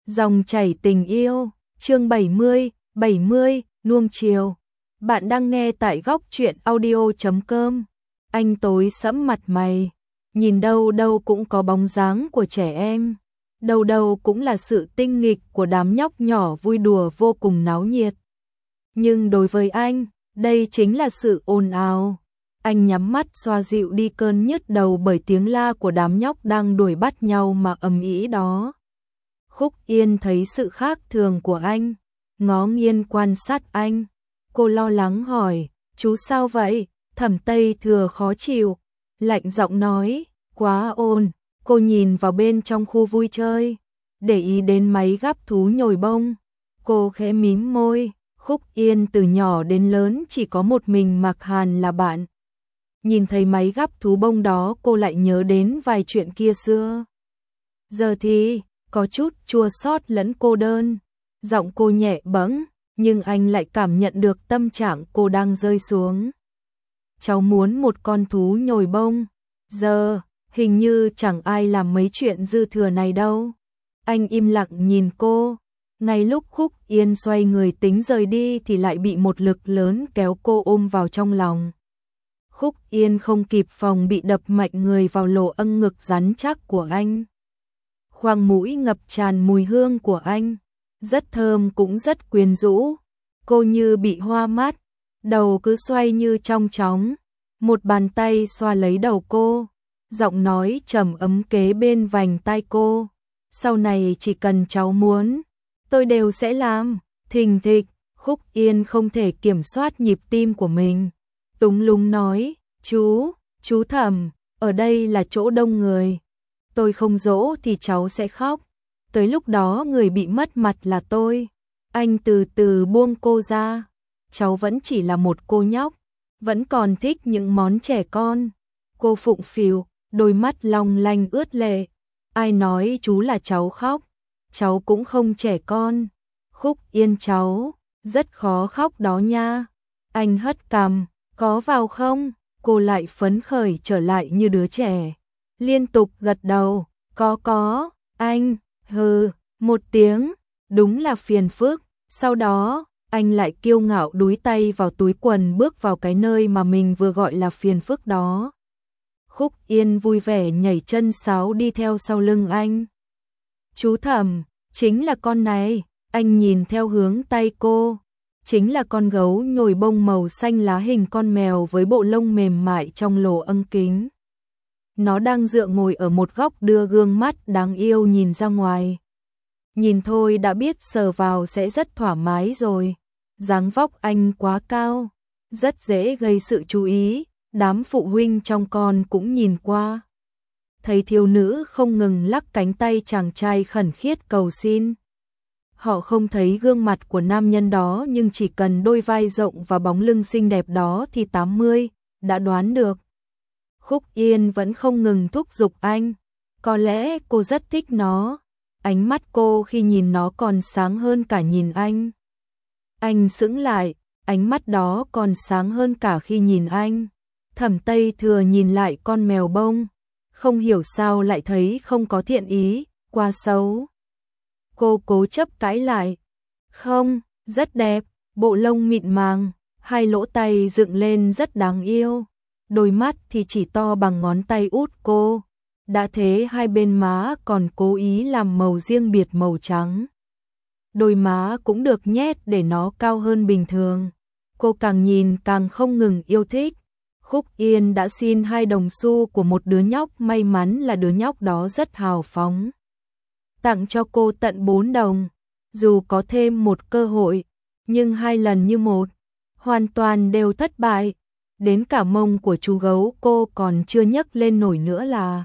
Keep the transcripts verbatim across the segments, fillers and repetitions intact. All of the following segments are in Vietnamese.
Dòng chảy tình yêu, chương bảy mươi, bảy mươi, nuông chiều. Bạn đang nghe tại góc truyện audio chấm com. Anh tối sẫm mặt mày, nhìn đâu đâu cũng có bóng dáng của trẻ em, đâu đâu cũng là sự tinh nghịch của đám nhóc nhỏ vui đùa vô cùng náo nhiệt. Nhưng đối với anh, đây chính là sự ồn ào. Anh nhắm mắt xoa dịu đi cơn nhức đầu bởi tiếng la của đám nhóc đang đuổi bắt nhau mà ầm ĩ đó. Khúc Yên thấy sự khác thường của anh, ngó nghiêng quan sát anh. Cô lo lắng hỏi, chú sao vậy? Thẩm Tây Thừa khó chịu, lạnh giọng nói, quá ồn. Cô nhìn vào bên trong khu vui chơi, để ý đến máy gắp thú nhồi bông. Cô khẽ mím môi, Khúc Yên từ nhỏ đến lớn chỉ có một mình Mạc Hàn là bạn. Nhìn thấy máy gắp thú bông đó cô lại nhớ đến vài chuyện kia xưa. Giờ thì có chút chua xót lẫn cô đơn. Giọng cô nhẹ bẫng, nhưng anh lại cảm nhận được tâm trạng cô đang rơi xuống. Cháu muốn một con thú nhồi bông. Giờ, hình như chẳng ai làm mấy chuyện dư thừa này đâu. Anh im lặng nhìn cô. Ngay lúc Khúc Yên xoay người tính rời đi thì lại bị một lực lớn kéo cô ôm vào trong lòng. Khúc Yên không kịp phòng bị đập mạnh người vào lỗ âng ngực rắn chắc của anh. Khoang mũi ngập tràn mùi hương của anh, rất thơm cũng rất quyến rũ. Cô như bị hoa mắt, đầu cứ xoay như trong chóng. Một bàn tay xoa lấy đầu cô, giọng nói trầm ấm kế bên vành tai cô. Sau này chỉ cần cháu muốn, tôi đều sẽ làm. Thình thịch, Khúc Yên không thể kiểm soát nhịp tim của mình. Túng lúng nói, chú, chú Thẩm, ở đây là chỗ đông người. Tôi không dỗ thì cháu sẽ khóc. Tới lúc đó người bị mất mặt là tôi. Anh từ từ buông cô ra. Cháu vẫn chỉ là một cô nhóc, vẫn còn thích những món trẻ con. Cô phụng phịu, đôi mắt long lanh ướt lệ. Ai nói chú là cháu khóc? Cháu cũng không trẻ con. Khúc Yên cháu, rất khó khóc đó nha. Anh hất cằm, có vào không? Cô lại phấn khởi trở lại như đứa trẻ. Liên tục gật đầu, có có, anh, hừ, một tiếng, đúng là phiền phức. Sau đó, anh lại kiêu ngạo đúi tay vào túi quần bước vào cái nơi mà mình vừa gọi là phiền phức đó. Khúc Yên vui vẻ nhảy chân sáo đi theo sau lưng anh. Chú Thẩm, chính là con này, anh nhìn theo hướng tay cô. Chính là con gấu nhồi bông màu xanh lá hình con mèo với bộ lông mềm mại trong lỗ âng kính. Nó đang dựa ngồi ở một góc đưa gương mắt đáng yêu nhìn ra ngoài. Nhìn thôi đã biết sờ vào sẽ rất thoải mái rồi. Dáng vóc anh quá cao, rất dễ gây sự chú ý. Đám phụ huynh trong con cũng nhìn qua. Thấy thiếu nữ không ngừng lắc cánh tay chàng trai khẩn khiết cầu xin. Họ không thấy gương mặt của nam nhân đó nhưng chỉ cần đôi vai rộng và bóng lưng xinh đẹp đó thì tám mươi đã đoán được. Khúc Yên vẫn không ngừng thúc giục anh. Có lẽ cô rất thích nó. Ánh mắt cô khi nhìn nó còn sáng hơn cả nhìn anh. Anh sững lại, ánh mắt đó còn sáng hơn cả khi nhìn anh. Thẩm Tây Thừa nhìn lại con mèo bông, không hiểu sao lại thấy không có thiện ý, quá xấu. Cô cố chấp cãi lại. Không, rất đẹp, bộ lông mịn màng, hai lỗ tay dựng lên rất đáng yêu. Đôi mắt thì chỉ to bằng ngón tay út cô. Đã thế hai bên má còn cố ý làm màu riêng biệt màu trắng. Đôi má cũng được nhét để nó cao hơn bình thường. Cô càng nhìn càng không ngừng yêu thích. Khúc Yên đã xin hai đồng xu của một đứa nhóc, may mắn là đứa nhóc đó rất hào phóng. Tặng cho cô tận bốn đồng, dù có thêm một cơ hội, nhưng hai lần như một, hoàn toàn đều thất bại. Đến cả mông của chú gấu cô còn chưa nhấc lên nổi nữa là.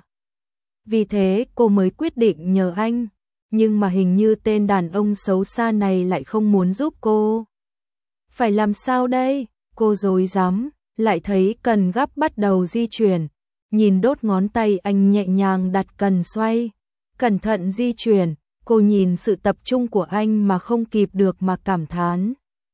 Vì thế cô mới quyết định nhờ anh, nhưng mà hình như tên đàn ông xấu xa này lại không muốn giúp cô. Phải làm sao đây? Cô rối rắm, lại thấy cần gắp bắt đầu di chuyển. Nhìn đốt ngón tay anh nhẹ nhàng đặt cần xoay. Cẩn thận di chuyển, cô nhìn sự tập trung của anh mà không kịp được mà cảm thán.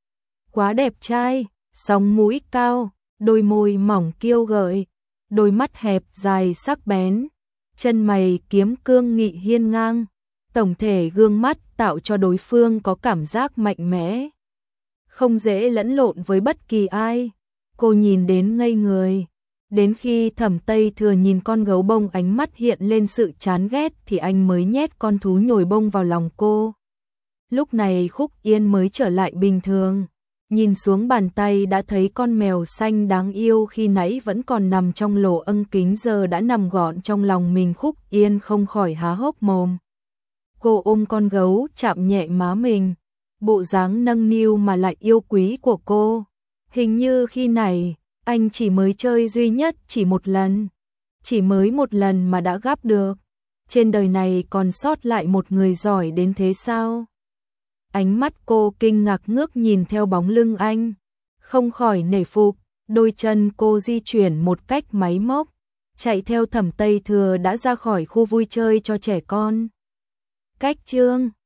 Quá đẹp trai, sóng mũi cao, đôi môi mỏng kiêu gợi, đôi mắt hẹp dài sắc bén, chân mày kiếm cương nghị hiên ngang, tổng thể gương mắt tạo cho đối phương có cảm giác mạnh mẽ, không dễ lẫn lộn với bất kỳ ai. Cô nhìn đến ngây người. Đến khi Thẩm Tây Thừa nhìn con gấu bông ánh mắt hiện lên sự chán ghét thì anh mới nhét con thú nhồi bông vào lòng cô. Lúc này Khúc Yên mới trở lại bình thường. Nhìn xuống bàn tay đã thấy con mèo xanh đáng yêu khi nãy vẫn còn nằm trong lỗ âng kính giờ đã nằm gọn trong lòng mình. Khúc Yên không khỏi há hốc mồm. Cô ôm con gấu chạm nhẹ má mình. Bộ dáng nâng niu mà lại yêu quý của cô. Hình như khi này, anh chỉ mới chơi duy nhất chỉ một lần. Chỉ mới một lần mà đã gắp được. Trên đời này còn sót lại một người giỏi đến thế sao? Ánh mắt cô kinh ngạc ngước nhìn theo bóng lưng anh. Không khỏi nể phục, đôi chân cô di chuyển một cách máy móc. Chạy theo Thẩm Tây Thừa đã ra khỏi khu vui chơi cho trẻ con. Cách chương